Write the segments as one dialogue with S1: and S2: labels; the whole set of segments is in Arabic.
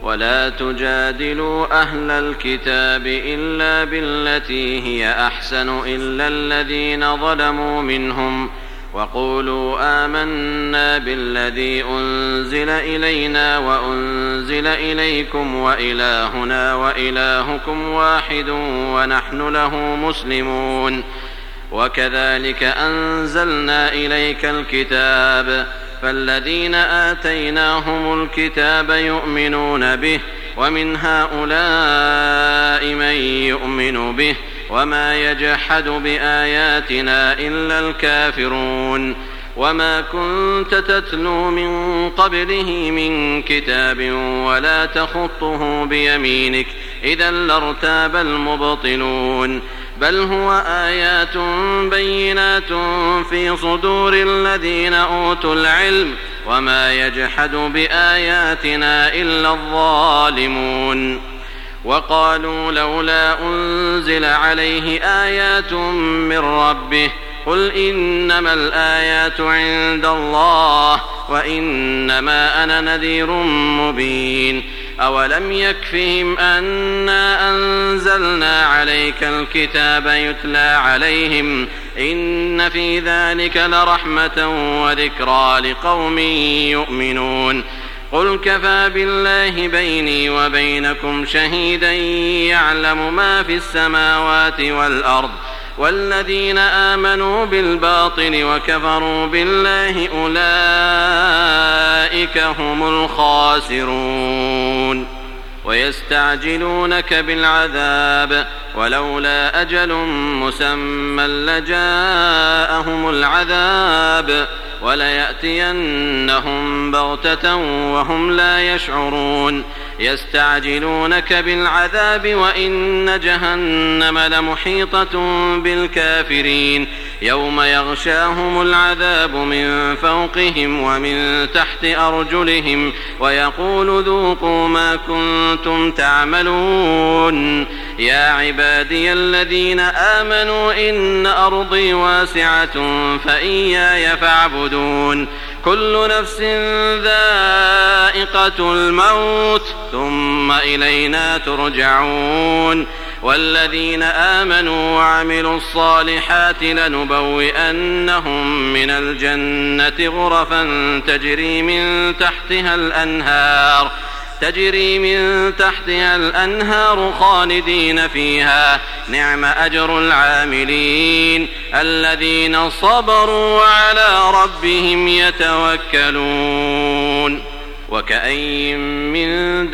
S1: ولا تجادلوا أهل الكتاب إلا بالتي هي أحسن إلا الذين ظلموا منهم وقولوا آمنا بالذي أنزل إلينا وأنزل إليكم وإلهنا وإلهكم واحد ونحن له مسلمون وكذلك أنزلنا إليك الكتاب فالذين آتيناهم الكتاب يؤمنون به ومن هؤلاء من يؤمن به وما يجحد بآياتنا إلا الكافرون وما كنت تتلو من قبله من كتاب ولا تخطه بيمينك إذا لارتاب المبطلون بل هو آيات بينات في صدور الذين أوتوا العلم وما يجحد بآياتنا إلا الظالمون وقالوا لولا أنزل عليه آيات من ربه قل إنما الآيات عند الله وإنما أنا نذير مبين أولم يكفهم أنا أنزلنا عليك الكتاب يتلى عليهم إن في ذلك لرحمة وذكرى لقوم يؤمنون قل كفى بالله بيني وبينكم شهيدا يعلم ما في السماوات والأرض والذين آمنوا بالباطل وكفروا بالله أولئك هم الخاسرون ويستعجلونك بالعذاب ولولا أجل مسمى لجاءهم العذاب وليأتينهم بغتة وهم لا يشعرون يستعجلونك بالعذاب وإن جهنم لمحيطة بالكافرين يوم يغشاهم العذاب من فوقهم ومن تحت أرجلهم ويقول ذوقوا ما كنتم تعملون يا عبادي الذين آمنوا إن أرضي واسعة فإياي فاعبدون كل نفس ذائقة الموت ثم إلينا ترجعون والذين آمنوا وعملوا الصالحات لنبوئنهم من الجنة غرفا تجري من تحتها الأنهار خالدين فيها نعم أجر العاملين الذين صبروا وعلى ربهم يتوكلون وكأين من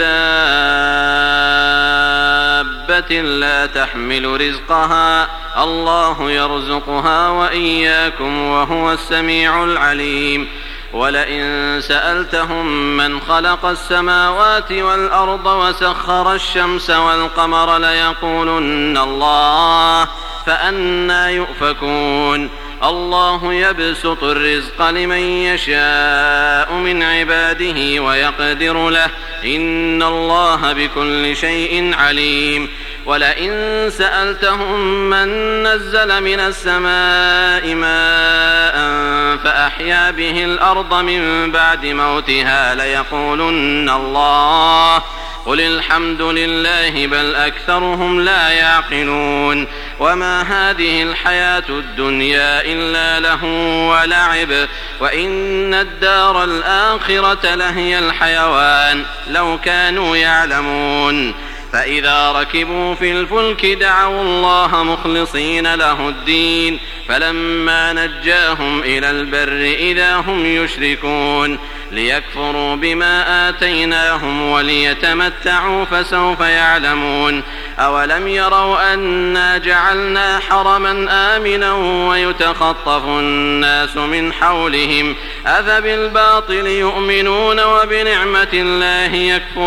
S1: دابة لا تحمل رزقها الله يرزقها وإياكم وهو السميع العليم ولئن سألتهم من خلق السماوات والأرض وسخر الشمس والقمر ليقولن الله فأنى يؤفكون الله يبسط الرزق لمن يشاء من عباده ويقدر له إن الله بكل شيء عليم ولئن سألتهم من نزل من السماء ماء فأحيا به الأرض من بعد موتها ليقولن الله قل الحمد لله بل أكثرهم لا يعقلون وما هذه الحياة الدنيا إلا له ولعب وإن الدار الآخرة لهي الحيوان لو كانوا يعلمون فإذا ركبوا في الفلك دعوا الله مخلصين له الدين فلما نجاهم إلى البر إذا هم يشركون ليكفروا بما آتيناهم وليتمتعوا فسوف يعلمون أولم يروا أنا جعلنا حرما آمنا ويتخطف الناس من حولهم أفبالباطل يؤمنون وبنعمة الله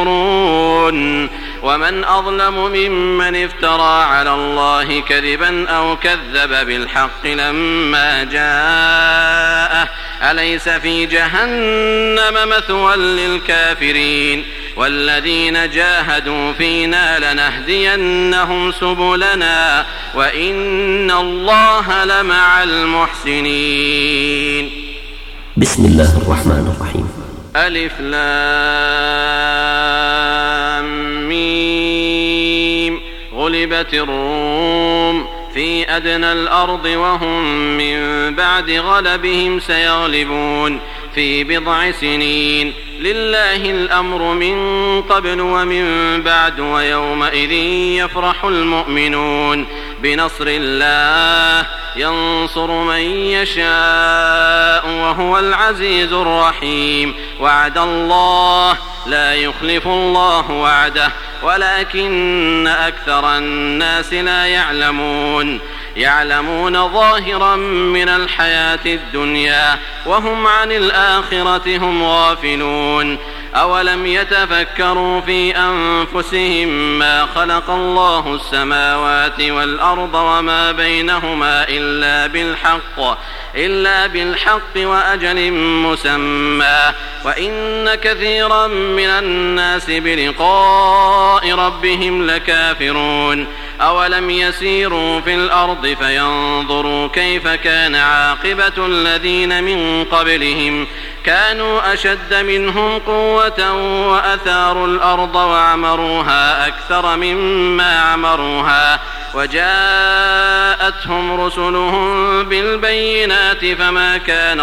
S1: يكفرون ومن أظلم ممن افترى على الله كذبا أو كذب بالحق لما جاءه أليس في جهنم مثوى للكافرين والذين جاهدوا فينا لنهدينهم سبلنا وإن الله لمع المحسنين.
S2: بسم الله الرحمن الرحيم.
S1: ألف لام غلبت الروم في أدنى الأرض وهم من بعد غلبهم سيغلبون في بضع سنين لله الأمر من قبل ومن بعد ويومئذ يفرح المؤمنون بنصر الله ينصر من يشاء وهو العزيز الرحيم وعد الله لا يخلف الله وعده ولكن أكثر الناس لا يعلمون ظاهرا من الحياة الدنيا وهم عن الآخرة هم غافلون أولم يتفكروا في أنفسهم ما خلق الله السماوات والأرض وما بينهما إلا بالحق وأجل مسمى وإن كثيرا من الناس بلقاء ربهم لكافرون أولم يسيروا في الأرض فينظروا كيف كان عاقبة الذين من قبلهم كانوا أشد منهم قوة وأثاروا الأرض وعمروها أكثر مما عمروها وجاءتهم رسلهم بالبينات فما كان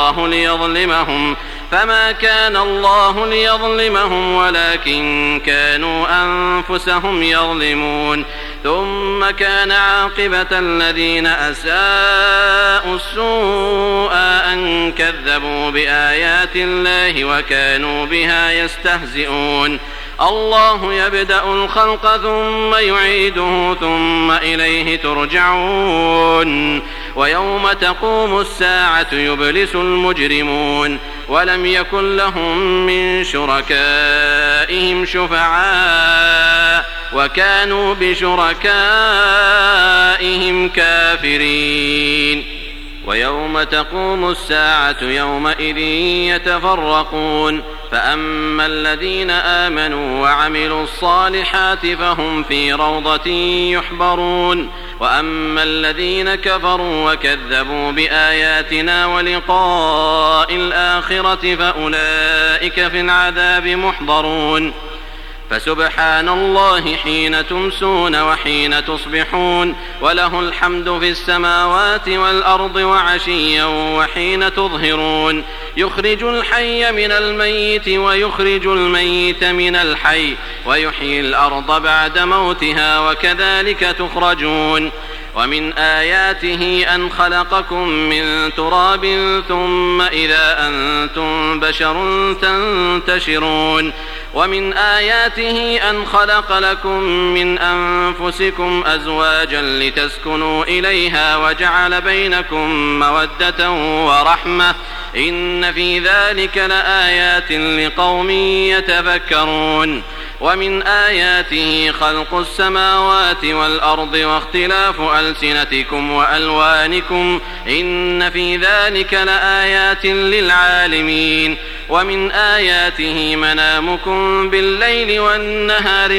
S1: الله ليظلمهم ولكن كانوا أنفسهم يظلمون ثم كان عاقبة الذين أساءوا السوء أن كذبوا بآيات الله وكانوا بها يستهزئون الله يبدأ الخلق ثم يعيده ثم إليه ترجعون ويوم تقوم الساعة يبلس المجرمون ولم يكن لهم من شركائهم شفعاء وكانوا بشركائهم كافرين ويوم تقوم الساعة يومئذ يتفرقون فأما الذين آمنوا وعملوا الصالحات فهم في روضة يحبرون وأما الذين كفروا وكذبوا بآياتنا ولقاء الآخرة فأولئك في العذاب محضرون فسبحان الله حين تمسون وحين تصبحون وله الحمد في السماوات والأرض وعشيا وحين تظهرون يخرج الحي من الميت ويخرج الميت من الحي ويحيي الأرض بعد موتها وكذلك تخرجون ومن آياته أن خلقكم من تراب ثم إذا أنتم بشر تنتشرون ومن آياته أن خلق لكم من أنفسكم أزواجا لتسكنوا إليها وجعل بينكم مودة ورحمة إن في ذلك لآيات لقوم يتفكرون ومن آياته خلق السماوات والأرض واختلاف ألسنتكم وألوانكم إن في ذلك لآيات للعالمين ومن آياته منامكم بالليل والنهار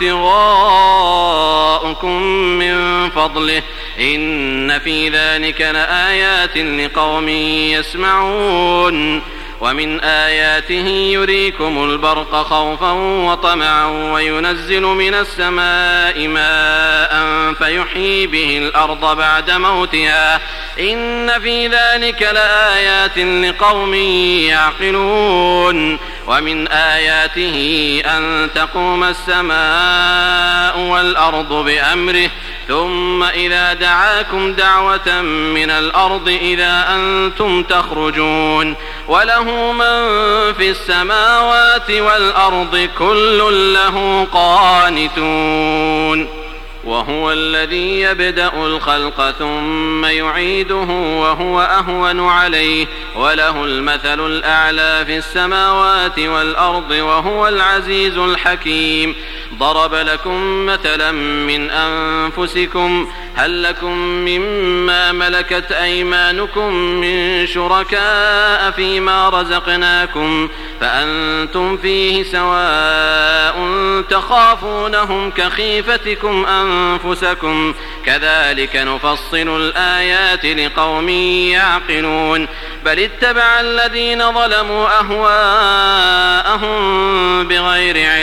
S1: وابتغاؤكم من فضله إن في ذلك لآيات لقوم يسمعون ومن آياته يريكم البرق خوفا وطمعا وينزل من السماء ماء فيحيي به الأرض بعد موتها إن في ذلك لآيات لقوم يعقلون ومن آياته أن تقوم السماء والأرض بأمره ثم إذا دعاكم دعوة من الأرض إذا أنتم تخرجون وله من في السماوات والأرض كل له قانتون وهو الذي يبدأ الخلق ثم يعيده وهو أهون عليه وله المثل الأعلى في السماوات والأرض وهو العزيز الحكيم ضرب لكم مثلا من أنفسكم هل لكم مما ملكت أيمانكم من شركاء فيما رزقناكم فأنتم فيه سواء تخافونهم كخيفتكم أنفسكم كذلك نفصل الآيات لقوم يعقلون بل اتبع الذين ظلموا أهواءهم بغير علم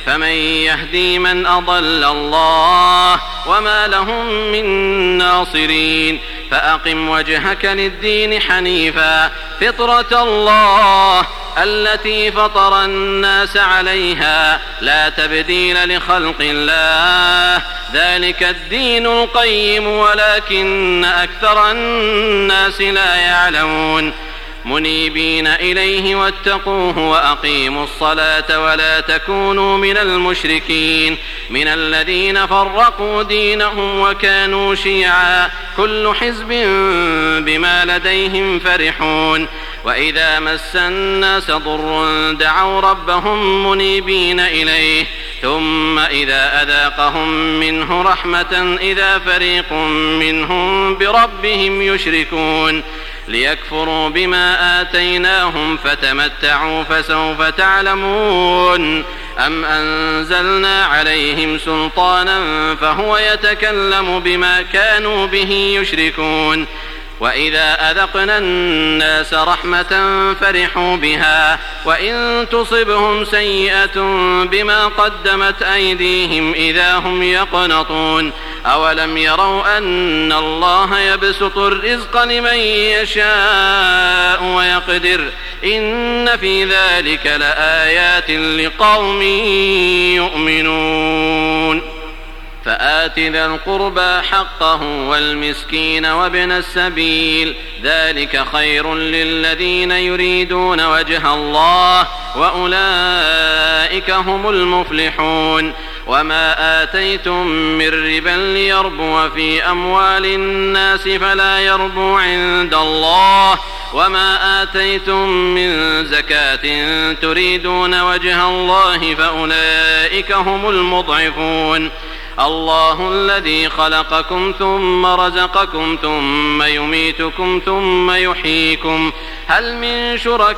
S1: فمن يهدي من أضل الله وما لهم من ناصرين فأقم وجهك للدين حنيفا فطرة الله التي فطر الناس عليها لا تبديل لخلق الله ذلك الدين القيم ولكن أكثر الناس لا يعلمون منيبين إليه واتقوه وأقيموا الصلاة ولا تكونوا من المشركين من الذين فرقوا دينهم وكانوا شيعا كل حزب بما لديهم فرحون وإذا مس الناس ضر دعوا ربهم منيبين إليه ثم إذا أذاقهم منه رحمة إذا فريق منهم بربهم يشركون ليكفروا بما آتيناهم فتمتعوا فسوف تعلمون أم أنزلنا عليهم سلطانا فهو يتكلم بما كانوا به يشركون وإذا أذقنا الناس رحمة فرحوا بها وإن تصبهم سيئة بما قدمت أيديهم إذا هم يقنطون أولم يروا أن الله يبسط الرزق لمن يشاء ويقدر إن في ذلك لآيات لقوم يؤمنون فآت ذا القربى حقه والمسكين وابن السبيل ذلك خير للذين يريدون وجه الله وأولئك هم المفلحون وما آتيتم من ربا ليربو في أموال الناس فلا يربو عند الله وما آتيتم من زكاة تريدون وجه الله فأولئك هم المضعفون الله الذي خلقكم ثم رزقكم ثم يميتكم ثم يحييكم هل من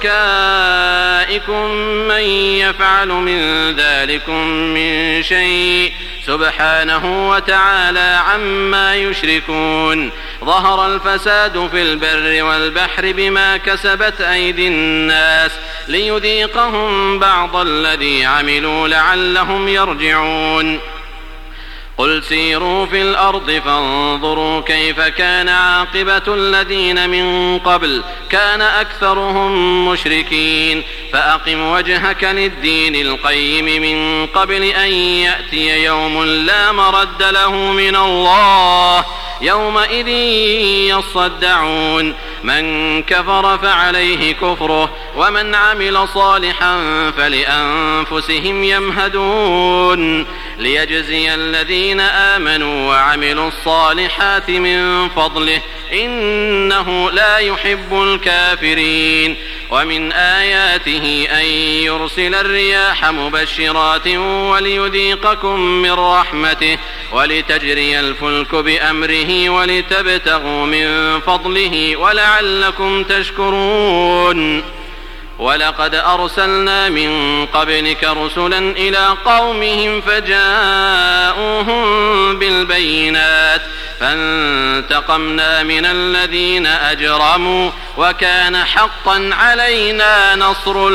S1: شركائكم من يفعل من ذلكم من شيء سبحانه وتعالى عما يشركون ظهر الفساد في البر والبحر بما كسبت أيدي الناس ليذيقهم بعض الذي عملوا لعلهم يرجعون قل سيروا في الأرض فانظروا كيف كان عاقبة الذين من قبل كان أكثرهم مشركين فأقم وجهك للدين القيم من قبل أن يأتي يوم لا مرد له من الله يومئذ يصدعون من كفر فعليه كفره ومن عمل صالحا فلأنفسهم يمهدون ليجزي الذين آمنوا وعملوا الصالحات من فضله إنه لا يحب الكافرين ومن آياته أن يرسل الرياح مبشرات وليذيقكم من رحمته ولتجري الفلك بأمره ولتبتغوا من فضله ولعلكم تشكرون ولقد أرسلنا من قبلك رسلا إلى قومهم فجاءوهم بالبينات فانتقمنا من الذين أجرموا وكان حقا علينا نصر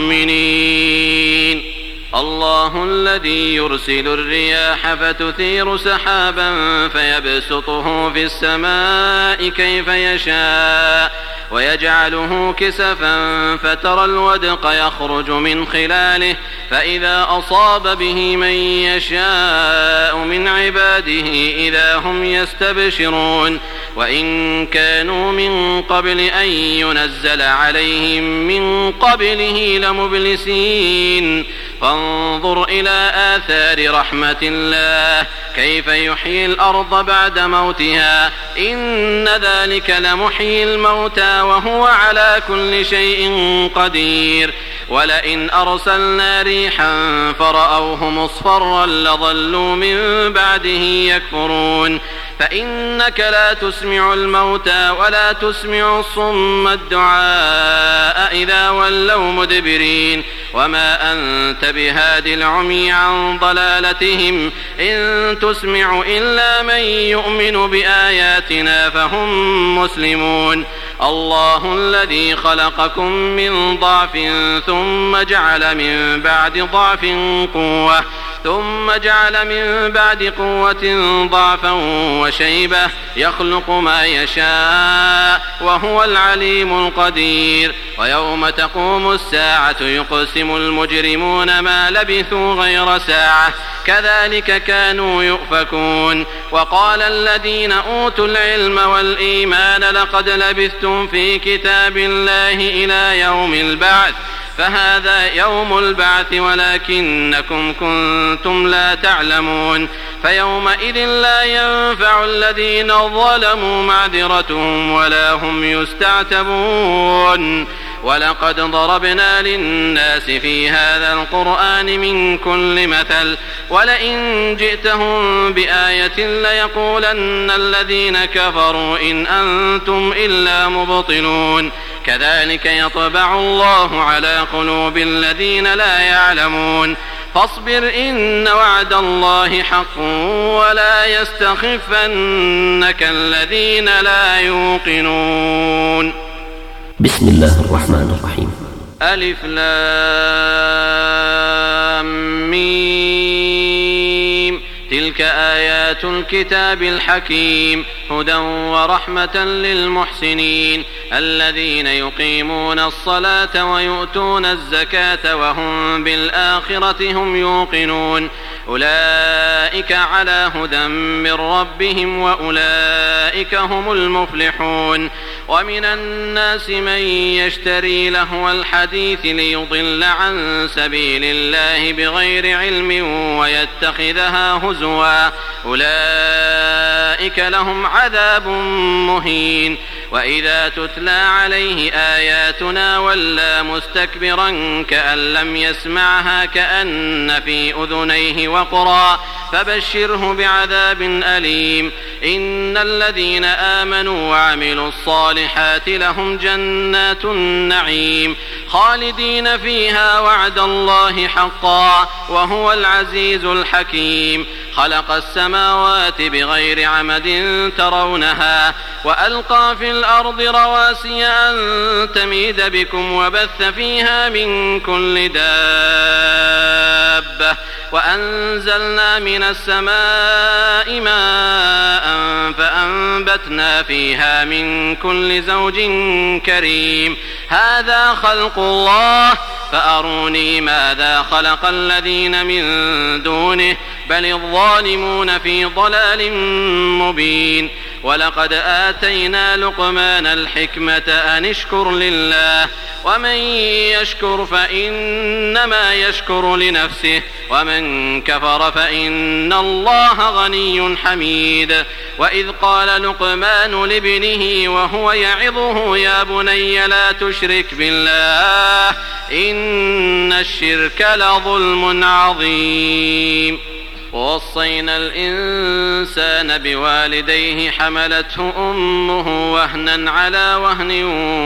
S1: المؤمنين الله الذي يرسل الرياح فتثير سحابا فيبسطه في السماء كيف يشاء ويجعله كسفا فترى الودق يخرج من خلاله فإذا أصاب به من يشاء من عباده إذا هم يستبشرون وإن كانوا من قبل أن ينزل عليهم من قبله لمبلسين فانظر إلى آثار رحمة الله كيف يحيي الأرض بعد موتها إن ذلك لمحيي الموتى وهو على كل شيء قدير ولئن أرسلنا ريحا فرأوه مصفرا لظلوا من بعده يكفرون فإنك لا تسمع الموتى ولا تسمع الصم الدعاء إذا ولوا مدبرين وما أنت بهاد العمي عن ضلالتهم إن تسمع إلا من يؤمن بآياتنا فهم مسلمون الله الذي خلقكم من ضعف ثم جعل من بعد ضعف قوة ثم جعل من بعد قوة ضعفا وشيبة يخلق ما يشاء وهو العليم القدير ويوم تقوم الساعة يقسم المجرمون ما لبثوا غير ساعة كذلك كانوا يؤفكون وقال الذين أوتوا العلم والإيمان لقد لبثتم في كتاب الله إلى يوم البعث فهذا يوم البعث ولكنكم كنتم لا تعلمون فيومئذ لا ينفع الذين ظلموا معذرتهم ولا هم يستعتبون ولقد ضربنا للناس في هذا القرآن من كل مثل ولئن جئتهم بآية ليقولن الذين كفروا إن أنتم إلا مبطلون كذلك يطبع الله على قلوب الذين لا يعلمون فاصبر إن وعد الله حق ولا يستخفنك الذين لا يوقنون.
S2: بسم الله الرحمن الرحيم.
S1: ألف لام ميم تلك آيات الكتاب الحكيم هدى ورحمة للمحسنين الذين يقيمون الصلاة ويؤتون الزكاة وهم بالآخرة هم يوقنون أولئك على هدى من ربهم وأولئك هم المفلحون. ومن الناس من يشتري لهو الحديث ليضل عن سبيل الله بغير علم ويتخذها هزوا أولئك لهم عذاب مهين. وإذا تتلى عليه آياتنا ولى مستكبرا كأن لم يسمعها كأن في أذنيه وقرا فبشره بعذاب أليم. إن الذين آمنوا وعملوا الصالحات لهم جنات النعيم خالدين فيها وعد الله حقا وهو العزيز الحكيم. خلق السماوات بغير عمد ترونها وألقى في الأرض رواسي أن تميد بكم وبث فيها من كل دابة وأنزلنا من السماء ماء فأنبتنا فيها من كل زوج كريم. هذا خلق الله فأروني ماذا خلق الذين من دونه بل الظالمون في ضلال مبين. ولقد آتينا لقمان الحكمة أن اشكر لله ومن يشكر فإنما يشكر لنفسه ومن كفر فإن الله غني حميد. وإذ قال لقمان لابنه وهو يعظه يا بني لا تشرك بالله إن الشرك لظلم عظيم. ووصينا الإنسان بوالديه حملته أمه وهنا على وهن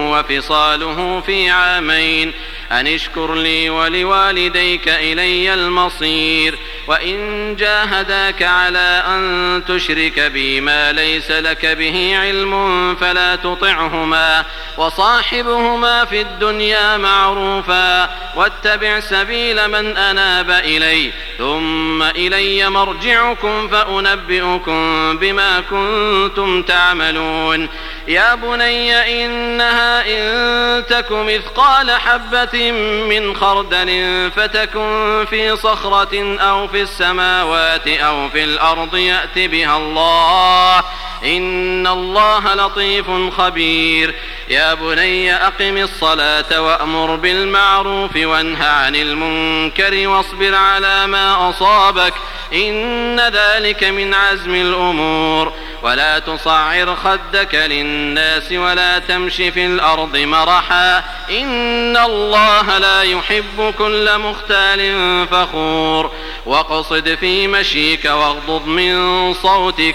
S1: وفصاله في عامين أن اشكر لي ولوالديك إلي المصير. وإن جاهداك على أن تشرك بي ما ليس لك به علم فلا تطعهما وصاحبهما في الدنيا معروفا واتبع سبيل من أناب إلي ثم إلي مرجعكم فأنبئكم بما كنتم تعملون. يا بني إنها إن تك مثقال حبة من خردل فتكن في صخرة أو في السماوات أو في الأرض يأت بها الله إن الله لطيف خبير. يا بني أقم الصلاة وأمر بالمعروف وانه عن المنكر واصبر على ما أصابك إن ذلك من عزم الأمور. ولا تصعر خدك للناس ولا تمش في الأرض مرحا إن الله لا يحب كل مختال فخور. واقصد في مشيك واغضض من صوتك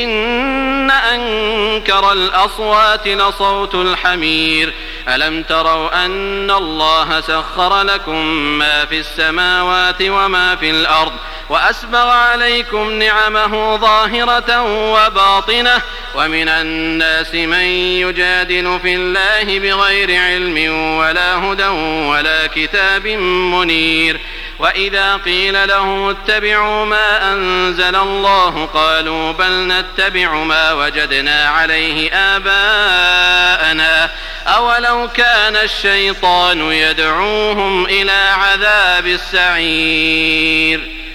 S1: إن أنكر الأصوات لصوت الحمير. ألم تروا أن الله سخر لكم ما في السماوات وما في الأرض وأسبغ عليكم نعمه ظاهرة وباطنة ومن الناس من يجادل في الله بغير علم ولا هدى ولا كتاب منير وإذا قيل له اتبعوا ما أنزل الله قالوا بل نتبع ما وجدنا عليه آباءنا أولو كان الشيطان يدعوهم إلى عذاب السعير